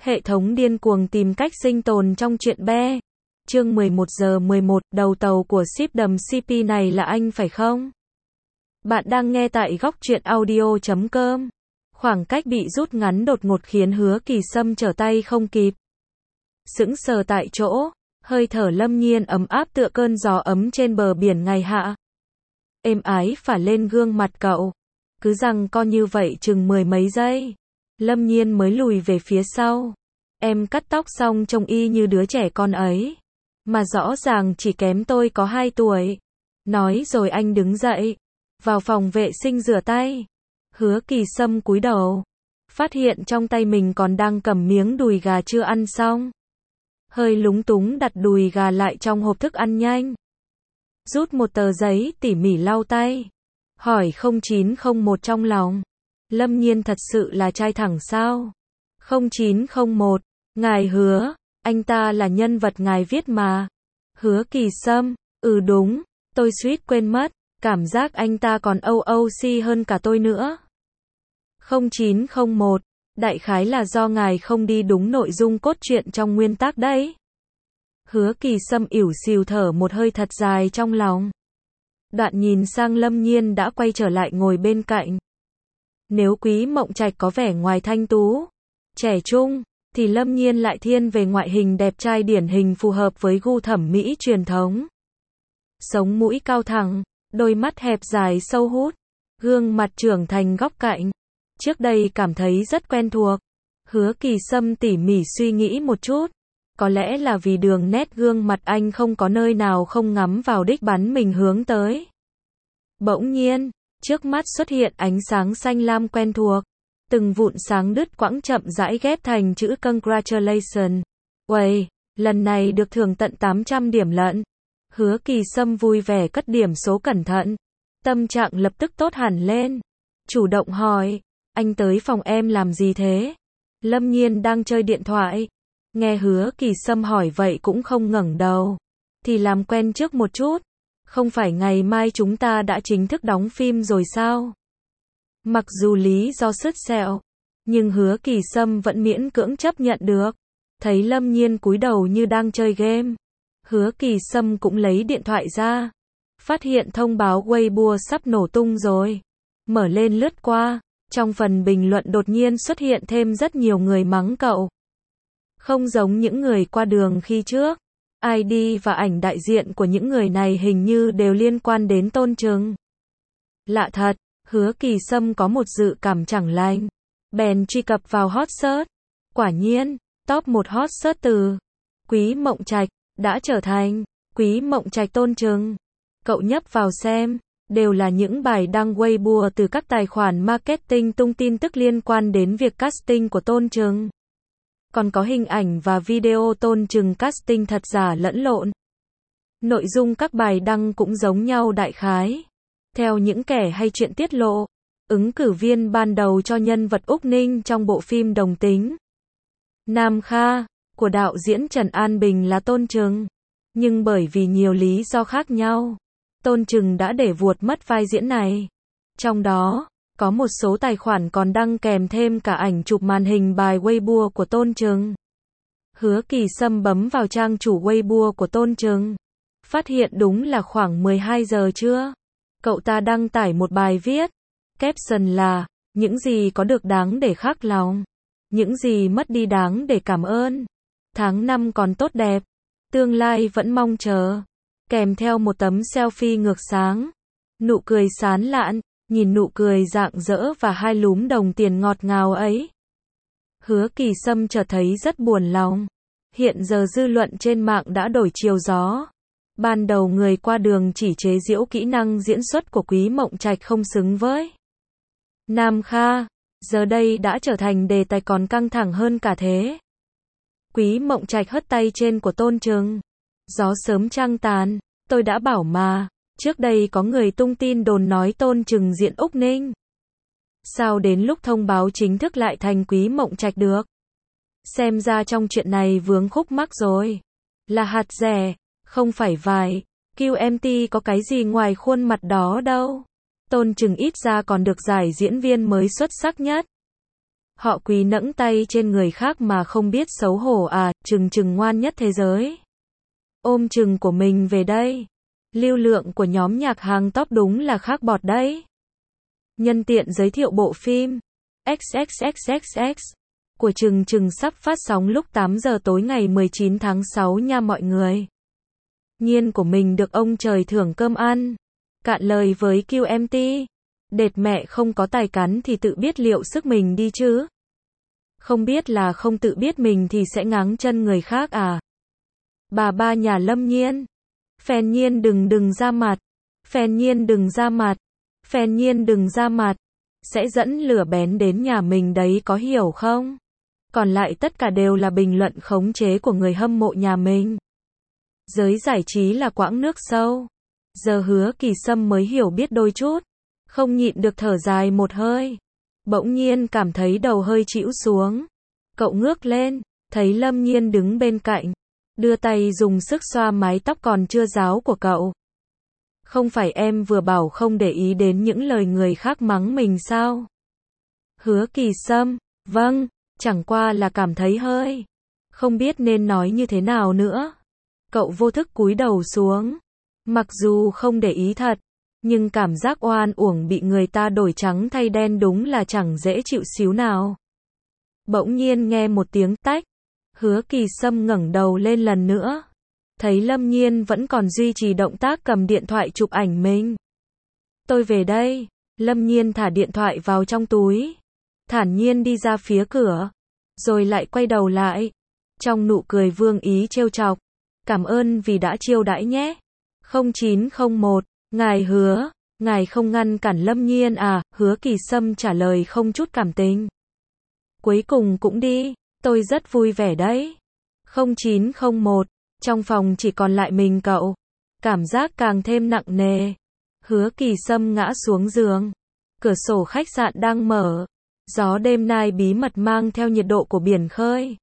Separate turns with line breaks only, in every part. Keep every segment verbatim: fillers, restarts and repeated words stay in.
Hệ thống điên cuồng tìm cách sinh tồn trong chuyện be. Chương mười một giờ mười một, đầu tàu của ship đầm xê pê này là anh phải không? Bạn đang nghe tại góc truyện audio chấm com. Khoảng cách bị rút ngắn đột ngột khiến Hứa Kỳ Sâm trở tay không kịp. Sững sờ tại chỗ, hơi thở Lâm Nhiên ấm áp tựa cơn gió ấm trên bờ biển ngày hạ. Êm ái phả lên gương mặt cậu. Cứ rằng co như vậy chừng mười mấy giây. Lâm Nhiên mới lùi về phía sau. Em cắt tóc xong trông y như đứa trẻ con ấy. Mà rõ ràng chỉ kém tôi có hai tuổi. Nói rồi anh đứng dậy. Vào phòng vệ sinh rửa tay. Hứa Kỳ Sâm cúi đầu. Phát hiện trong tay mình còn đang cầm miếng đùi gà chưa ăn xong. Hơi lúng túng đặt đùi gà lại trong hộp thức ăn nhanh. Rút một tờ giấy tỉ mỉ lau tay. Hỏi không chín không một trong lòng. Lâm Nhiên thật sự là trai thẳng sao? không chín không một, ngài Hứa, anh ta là nhân vật ngài viết mà. Hứa Kỳ Sâm, ừ đúng, tôi suýt quên mất, cảm giác anh ta còn âu âu si hơn cả tôi nữa. không chín không một, đại khái là do ngài không đi đúng nội dung cốt truyện trong nguyên tác đấy. Hứa Kỳ Sâm ỉu xìu thở một hơi thật dài trong lòng. Đoạn nhìn sang Lâm Nhiên đã quay trở lại ngồi bên cạnh. Nếu Quý Mộng Trạch có vẻ ngoài thanh tú, trẻ trung, thì Lâm Nhiên lại thiên về ngoại hình đẹp trai điển hình phù hợp với gu thẩm mỹ truyền thống. Sống mũi cao thẳng, đôi mắt hẹp dài sâu hút, gương mặt trưởng thành góc cạnh. Trước đây cảm thấy rất quen thuộc. Hứa Kỳ Sâm tỉ mỉ suy nghĩ một chút. Có lẽ là vì đường nét gương mặt anh không có nơi nào không ngắm vào đích bắn mình hướng tới. Bỗng nhiên, trước mắt xuất hiện ánh sáng xanh lam quen thuộc. Từng vụn sáng đứt quãng chậm rãi ghép thành chữ Congratulations. Uầy, lần này được thưởng tận tám trăm điểm lận. Hứa Kỳ Sâm vui vẻ cất điểm số cẩn thận. Tâm trạng lập tức tốt hẳn lên. Chủ động hỏi, anh tới phòng em làm gì thế? Lâm Nhiên đang chơi điện thoại. Nghe Hứa Kỳ Sâm hỏi vậy cũng không ngẩng đầu. Thì làm quen trước một chút. Không phải ngày mai chúng ta đã chính thức đóng phim rồi sao? Mặc dù lý do sứt sẹo, nhưng Hứa Kỳ Sâm vẫn miễn cưỡng chấp nhận được. Thấy Lâm Nhiên cúi đầu như đang chơi game. Hứa Kỳ Sâm cũng lấy điện thoại ra. Phát hiện thông báo Weibo sắp nổ tung rồi. Mở lên lướt qua. Trong phần bình luận đột nhiên xuất hiện thêm rất nhiều người mắng cậu. Không giống những người qua đường khi trước. i đê và ảnh đại diện của những người này hình như đều liên quan đến Tôn Trừng. Lạ thật, Hứa Kỳ Sâm có một dự cảm chẳng lành. Bèn truy cập vào hot search. Quả nhiên, top một hot search từ Quý Mộng Trạch đã trở thành Quý Mộng Trạch Tôn Trừng. Cậu nhấp vào xem, đều là những bài đăng Weibo từ các tài khoản marketing tung tin tức liên quan đến việc casting của Tôn Trừng. Còn có hình ảnh và video Tôn Trừng casting thật giả lẫn lộn. Nội dung các bài đăng cũng giống nhau đại khái. Theo những kẻ hay chuyện tiết lộ, ứng cử viên ban đầu cho nhân vật Úc Ninh trong bộ phim Đồng Tính Nam Kha của đạo diễn Trần An Bình là Tôn Trừng. Nhưng bởi vì nhiều lý do khác nhau, Tôn Trừng đã để vuột mất vai diễn này. Trong đó, có một số tài khoản còn đăng kèm thêm cả ảnh chụp màn hình bài Weibo của Tôn Trừng. Hứa Kỳ Sâm bấm vào trang chủ Weibo của Tôn Trừng. Phát hiện đúng là khoảng mười hai giờ trưa. Cậu ta đăng tải một bài viết. Caption là, những gì có được đáng để khắc lòng. Những gì mất đi đáng để cảm ơn. Tháng năm còn tốt đẹp. Tương lai vẫn mong chờ. Kèm theo một tấm selfie ngược sáng. Nụ cười sán lạn. Nhìn nụ cười rạng rỡ và hai lúm đồng tiền ngọt ngào ấy. Hứa Kỳ Sâm chợt thấy rất buồn lòng. Hiện giờ dư luận trên mạng đã đổi chiều gió. Ban đầu người qua đường chỉ chế giễu kỹ năng diễn xuất của Quý Mộng Trạch không xứng với Nam Kha. Giờ đây đã trở thành đề tài còn căng thẳng hơn cả thế. Quý Mộng Trạch hất tay trên của Tôn Trừng. Gió sớm trăng tàn, tôi đã bảo mà. Trước đây có người tung tin đồn nói Tôn Trừng diễn Úc Ninh. Sao đến lúc thông báo chính thức lại thành Quý Mộng Trạch được? Xem ra trong chuyện này vướng khúc mắc rồi. Là hạt rẻ, không phải vải. quy em tê có cái gì ngoài khuôn mặt đó đâu. Tôn Trừng ít ra còn được giải diễn viên mới xuất sắc nhất. Họ quý nẫng tay trên người khác mà không biết xấu hổ à, Trừng Trừng ngoan nhất thế giới. Ôm Trừng của mình về đây. Lưu lượng của nhóm nhạc hàng top đúng là khác bọt đấy. Nhân tiện giới thiệu bộ phim ích ích ích ích ích của Trừng Trừng sắp phát sóng lúc tám giờ tối ngày mười chín tháng sáu nha mọi người. Nhiên của mình được ông trời thưởng cơm ăn. Cạn lời với quy em tê. Đệt mẹ không có tài cắn thì tự biết liệu sức mình đi chứ. Không biết là không tự biết mình thì sẽ ngáng chân người khác à. Bà ba nhà Lâm Nhiên. Phèn Nhiên đừng đừng ra mặt. Phèn Nhiên đừng ra mặt. Phèn Nhiên đừng ra mặt. Sẽ dẫn lửa bén đến nhà mình đấy có hiểu không? Còn lại tất cả đều là bình luận khống chế của người hâm mộ nhà mình. Giới giải trí là quãng nước sâu. Giờ Hứa Kỳ Sâm mới hiểu biết đôi chút. Không nhịn được thở dài một hơi. Bỗng nhiên cảm thấy đầu hơi chĩu xuống. Cậu ngước lên, thấy Lâm Nhiên đứng bên cạnh. Đưa tay dùng sức xoa mái tóc còn chưa ráo của cậu. Không phải em vừa bảo không để ý đến những lời người khác mắng mình sao? Hứa Kỳ Sâm, vâng, chẳng qua là cảm thấy hơi. Không biết nên nói như thế nào nữa. Cậu vô thức cúi đầu xuống. Mặc dù không để ý thật, nhưng cảm giác oan uổng bị người ta đổi trắng thay đen đúng là chẳng dễ chịu xíu nào. Bỗng nhiên nghe một tiếng tách. Hứa Kỳ Sâm ngẩng đầu lên lần nữa. Thấy Lâm Nhiên vẫn còn duy trì động tác cầm điện thoại chụp ảnh mình. Tôi về đây. Lâm Nhiên thả điện thoại vào trong túi. Thản nhiên đi ra phía cửa. Rồi lại quay đầu lại. Trong nụ cười vương ý trêu chọc. Cảm ơn vì đã chiêu đãi nhé. không chín không một. Ngài hứa. Ngài không ngăn cản Lâm Nhiên à? Hứa Kỳ Sâm trả lời không chút cảm tình. Cuối cùng cũng đi. Tôi rất vui vẻ đấy. không chín không một. Trong phòng chỉ còn lại mình cậu. Cảm giác càng thêm nặng nề. Hứa Kỳ Sâm ngã xuống giường. Cửa sổ khách sạn đang mở. Gió đêm nay bí mật mang theo nhiệt độ của biển khơi.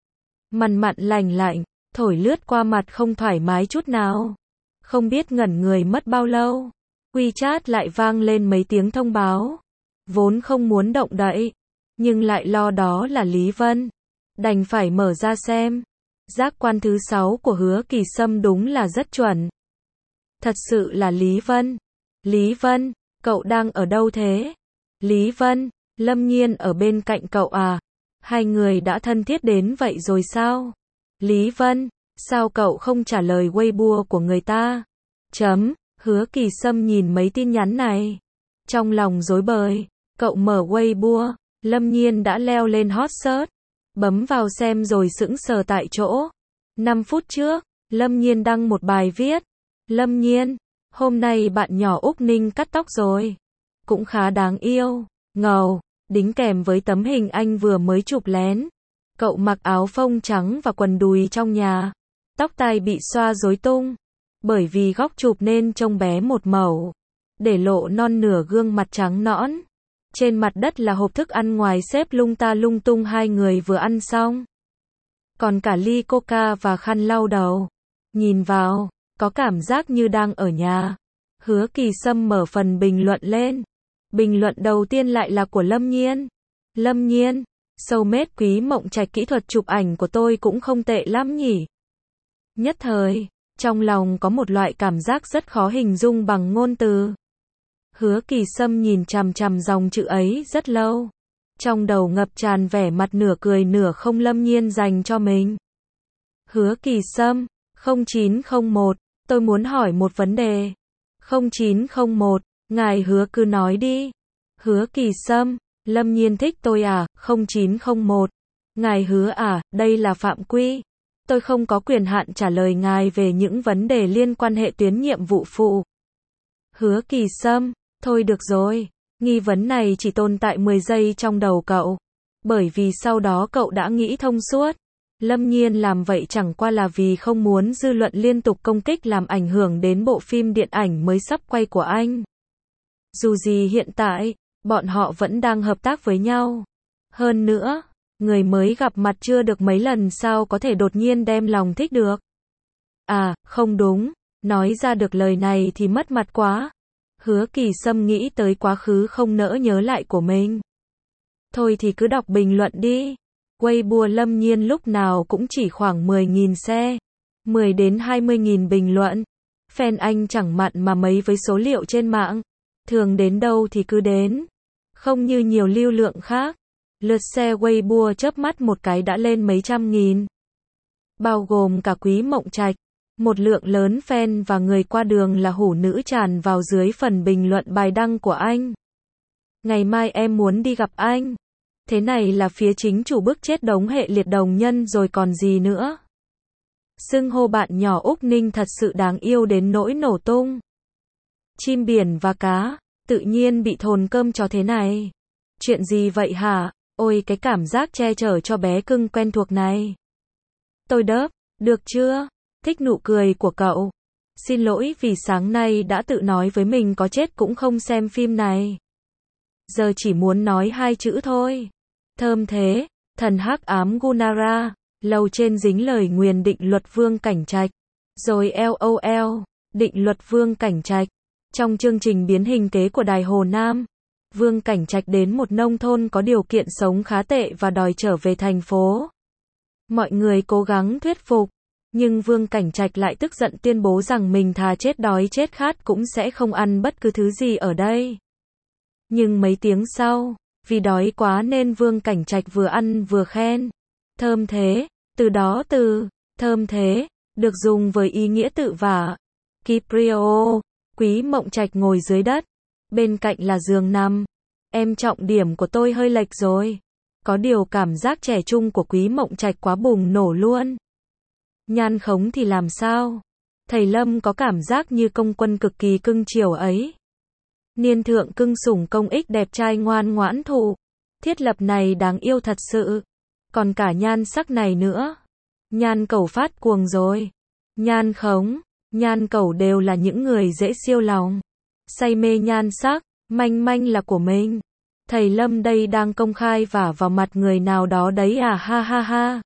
Mằn mặn lành lạnh, thổi lướt qua mặt không thoải mái chút nào. Không biết ngẩn người mất bao lâu. WeChat lại vang lên mấy tiếng thông báo. Vốn không muốn động đậy, nhưng lại lo đó là Lý Vân. Đành phải mở ra xem. Giác quan thứ sáu của Hứa Kỳ Sâm đúng là rất chuẩn. Thật sự là Lý Vân. Lý Vân, cậu đang ở đâu thế? Lý Vân, Lâm Nhiên ở bên cạnh cậu à? Hai người đã thân thiết đến vậy rồi sao? Lý Vân, sao cậu không trả lời Weibo của người ta? Chấm, Hứa Kỳ Sâm nhìn mấy tin nhắn này. Trong lòng rối bời, cậu mở Weibo, Lâm Nhiên đã leo lên hot search. Bấm vào xem rồi sững sờ tại chỗ. năm phút trước, Lâm Nhiên đăng một bài viết. Lâm Nhiên, hôm nay bạn nhỏ Úc Ninh cắt tóc rồi. Cũng khá đáng yêu, ngầu, đính kèm với tấm hình anh vừa mới chụp lén. Cậu mặc áo phông trắng và quần đùi trong nhà. Tóc tai bị xoa rối tung. Bởi vì góc chụp nên trông bé một mẩu. Để lộ non nửa gương mặt trắng nõn. Trên mặt đất là hộp thức ăn ngoài xếp lung ta lung tung hai người vừa ăn xong. Còn cả ly coca và khăn lau đầu. Nhìn vào, có cảm giác như đang ở nhà. Hứa Kỳ Sâm mở phần bình luận lên. Bình luận đầu tiên lại là của Lâm Nhiên. Lâm Nhiên, soulmate Quý Mộng Trạch kỹ thuật chụp ảnh của tôi cũng không tệ lắm nhỉ. Nhất thời, trong lòng có một loại cảm giác rất khó hình dung bằng ngôn từ. Hứa Kỳ Sâm nhìn chằm chằm dòng chữ ấy rất lâu. Trong đầu ngập tràn vẻ mặt nửa cười nửa không Lâm Nhiên dành cho mình. Hứa Kỳ Sâm, không chín không một, tôi muốn hỏi một vấn đề. không chín không một, ngài hứa cứ nói đi. Hứa Kỳ Sâm, Lâm Nhiên thích tôi à? không chín không một, ngài hứa à, đây là phạm quy. Tôi không có quyền hạn trả lời ngài về những vấn đề liên quan hệ tuyến nhiệm vụ phụ. Hứa Kỳ Sâm, thôi được rồi, nghi vấn này chỉ tồn tại mười giây trong đầu cậu. Bởi vì sau đó cậu đã nghĩ thông suốt. Lâm Nhiên làm vậy chẳng qua là vì không muốn dư luận liên tục công kích làm ảnh hưởng đến bộ phim điện ảnh mới sắp quay của anh. Dù gì hiện tại, bọn họ vẫn đang hợp tác với nhau. Hơn nữa, người mới gặp mặt chưa được mấy lần sao có thể đột nhiên đem lòng thích được. À, không đúng, nói ra được lời này thì mất mặt quá. Hứa Kỳ Sâm nghĩ tới quá khứ không nỡ nhớ lại của mình. Thôi thì cứ đọc bình luận đi. Weibo Lâm Nhiên lúc nào cũng chỉ khoảng mười nghìn xe, mười đến hai mươi nghìn bình luận. Fan anh chẳng mặn mà mấy với số liệu trên mạng. Thường đến đâu thì cứ đến. Không như nhiều lưu lượng khác. Lượt xe Weibo chớp mắt một cái đã lên mấy trăm nghìn. Bao gồm cả Quý Mộng Trạch. Một lượng lớn fan và người qua đường là hủ nữ tràn vào dưới phần bình luận bài đăng của anh. Ngày mai em muốn đi gặp anh. Thế này là phía chính chủ bức chết đống hệ liệt đồng nhân rồi còn gì nữa. Xưng hô bạn nhỏ Úc Ninh thật sự đáng yêu đến nỗi nổ tung. Chim biển và cá, tự nhiên bị thồn cơm cho thế này. Chuyện gì vậy hả? Ôi cái cảm giác che chở cho bé cưng quen thuộc này. Tôi đớp, được chưa? Thích nụ cười của cậu. Xin lỗi vì sáng nay đã tự nói với mình có chết cũng không xem phim này. Giờ chỉ muốn nói hai chữ thôi. Thơm thế, thần hắc ám Gunara, lầu trên dính lời nguyền định luật Vương Cảnh Trạch. Rồi LOL, định luật Vương Cảnh Trạch. Trong chương trình biến hình kế của Đài Hồ Nam, Vương Cảnh Trạch đến một nông thôn có điều kiện sống khá tệ và đòi trở về thành phố. Mọi người cố gắng thuyết phục, nhưng Vương Cảnh Trạch lại tức giận tuyên bố rằng mình thà chết đói chết khát cũng sẽ không ăn bất cứ thứ gì ở đây. Nhưng mấy tiếng sau, vì đói quá nên Vương Cảnh Trạch vừa ăn vừa khen. Thơm thế, từ đó từ, thơm thế, được dùng với ý nghĩa tự vả. Kiprio, Quý Mộng Trạch ngồi dưới đất. Bên cạnh là giường nằm. Em trọng điểm của tôi hơi lệch rồi. Có điều cảm giác trẻ trung của Quý Mộng Trạch quá bùng nổ luôn. Nhan Khống thì làm sao? Thầy Lâm có cảm giác như công quân cực kỳ cưng chiều ấy. Niên thượng cưng sủng công ích đẹp trai ngoan ngoãn thụ. Thiết lập này đáng yêu thật sự. Còn cả nhan sắc này nữa. Nhan Cẩu phát cuồng rồi. Nhan Khống, Nhan Cẩu đều là những người dễ siêu lòng. Say mê nhan sắc, manh manh là của mình. Thầy Lâm đây đang công khai vả vào mặt người nào đó đấy à ha ha ha.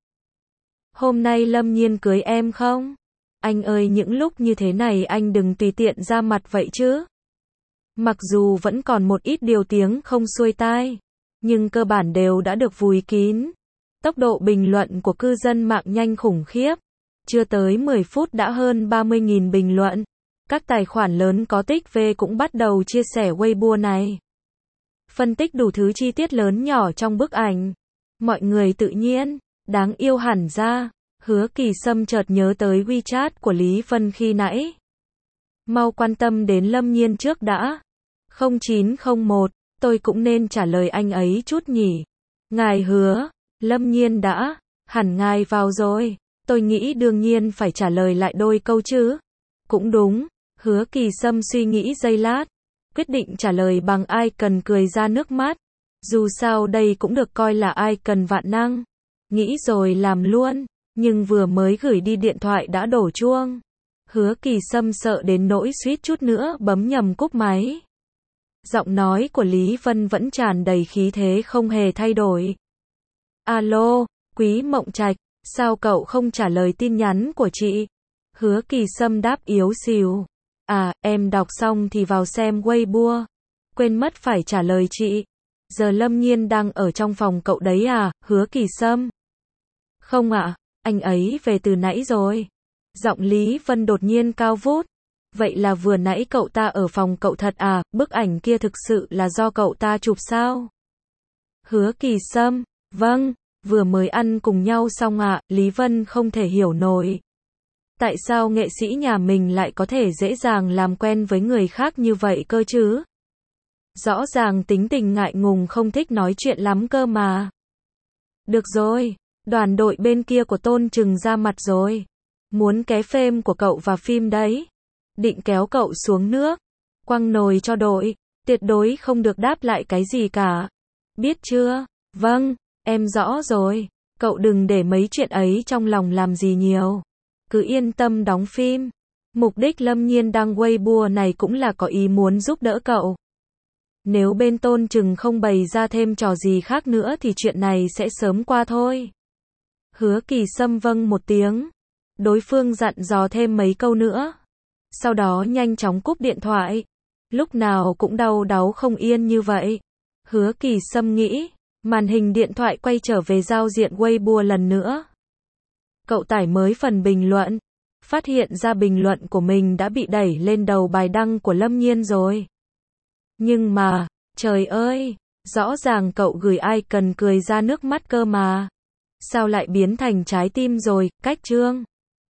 Hôm nay Lâm Nhiên cưới em không? Anh ơi những lúc như thế này anh đừng tùy tiện ra mặt vậy chứ. Mặc dù vẫn còn một ít điều tiếng không xuôi tai, nhưng cơ bản đều đã được vùi kín. Tốc độ bình luận của cư dân mạng nhanh khủng khiếp. Chưa tới mười phút đã hơn ba mươi nghìn bình luận. Các tài khoản lớn có tích về cũng bắt đầu chia sẻ Weibo này. Phân tích đủ thứ chi tiết lớn nhỏ trong bức ảnh. Mọi người tự nhiên, đáng yêu hẳn ra. Hứa Kỳ Sâm chợt nhớ tới WeChat của Lý Vân khi nãy. Mau quan tâm đến Lâm Nhiên trước đã. không chín không một, tôi cũng nên trả lời anh ấy chút nhỉ. Ngài hứa, Lâm Nhiên đã, hẳn ngài vào rồi. Tôi nghĩ đương nhiên phải trả lời lại đôi câu chứ. Cũng đúng, Hứa Kỳ Sâm suy nghĩ giây lát. Quyết định trả lời bằng ai cần cười ra nước mắt. Dù sao đây cũng được coi là ai cần vạn năng. Nghĩ rồi làm luôn, nhưng vừa mới gửi đi điện thoại đã đổ chuông. Hứa Kỳ Sâm sợ đến nỗi suýt chút nữa bấm nhầm cúp máy. Giọng nói của Lý Vân vẫn tràn đầy khí thế không hề thay đổi. Alo, Quý Mộng Trạch, sao cậu không trả lời tin nhắn của chị? Hứa Kỳ Sâm đáp yếu xìu. À, em đọc xong thì vào xem Weibo. Quên mất phải trả lời chị. Giờ Lâm Nhiên đang ở trong phòng cậu đấy à, Hứa Kỳ Sâm? Không ạ, à, anh ấy về từ nãy rồi. Giọng Lý Vân đột nhiên cao vút. Vậy là vừa nãy cậu ta ở phòng cậu thật à, bức ảnh kia thực sự là do cậu ta chụp sao? Hứa Kỳ Sâm, vâng, vừa mới ăn cùng nhau xong ạ, à, Lý Vân không thể hiểu nổi. Tại sao nghệ sĩ nhà mình lại có thể dễ dàng làm quen với người khác như vậy cơ chứ? Rõ ràng tính tình ngại ngùng không thích nói chuyện lắm cơ mà. Được rồi, đoàn đội bên kia của Tôn Trừng ra mặt rồi. Muốn ké phêm của cậu vào phim đấy. Định kéo cậu xuống nước. Quăng nồi cho đội. Tuyệt đối không được đáp lại cái gì cả. Biết chưa? Vâng, em rõ rồi. Cậu đừng để mấy chuyện ấy trong lòng làm gì nhiều. Cứ yên tâm đóng phim. Mục đích Lâm Nhiên đăng Weibo này cũng là có ý muốn giúp đỡ cậu. Nếu bên Tôn Trừng không bày ra thêm trò gì khác nữa thì chuyện này sẽ sớm qua thôi. Hứa Kỳ Sâm vâng một tiếng. Đối phương dặn dò thêm mấy câu nữa. Sau đó nhanh chóng cúp điện thoại. Lúc nào cũng đau đáu không yên như vậy. Hứa Kỳ Sâm nghĩ. Màn hình điện thoại quay trở về giao diện Weibo lần nữa. Cậu tải mới phần bình luận. Phát hiện ra bình luận của mình đã bị đẩy lên đầu bài đăng của Lâm Nhiên rồi. Nhưng mà, trời ơi, rõ ràng cậu gửi icon cười ra nước mắt cơ mà. Sao lại biến thành trái tim rồi, cách chương.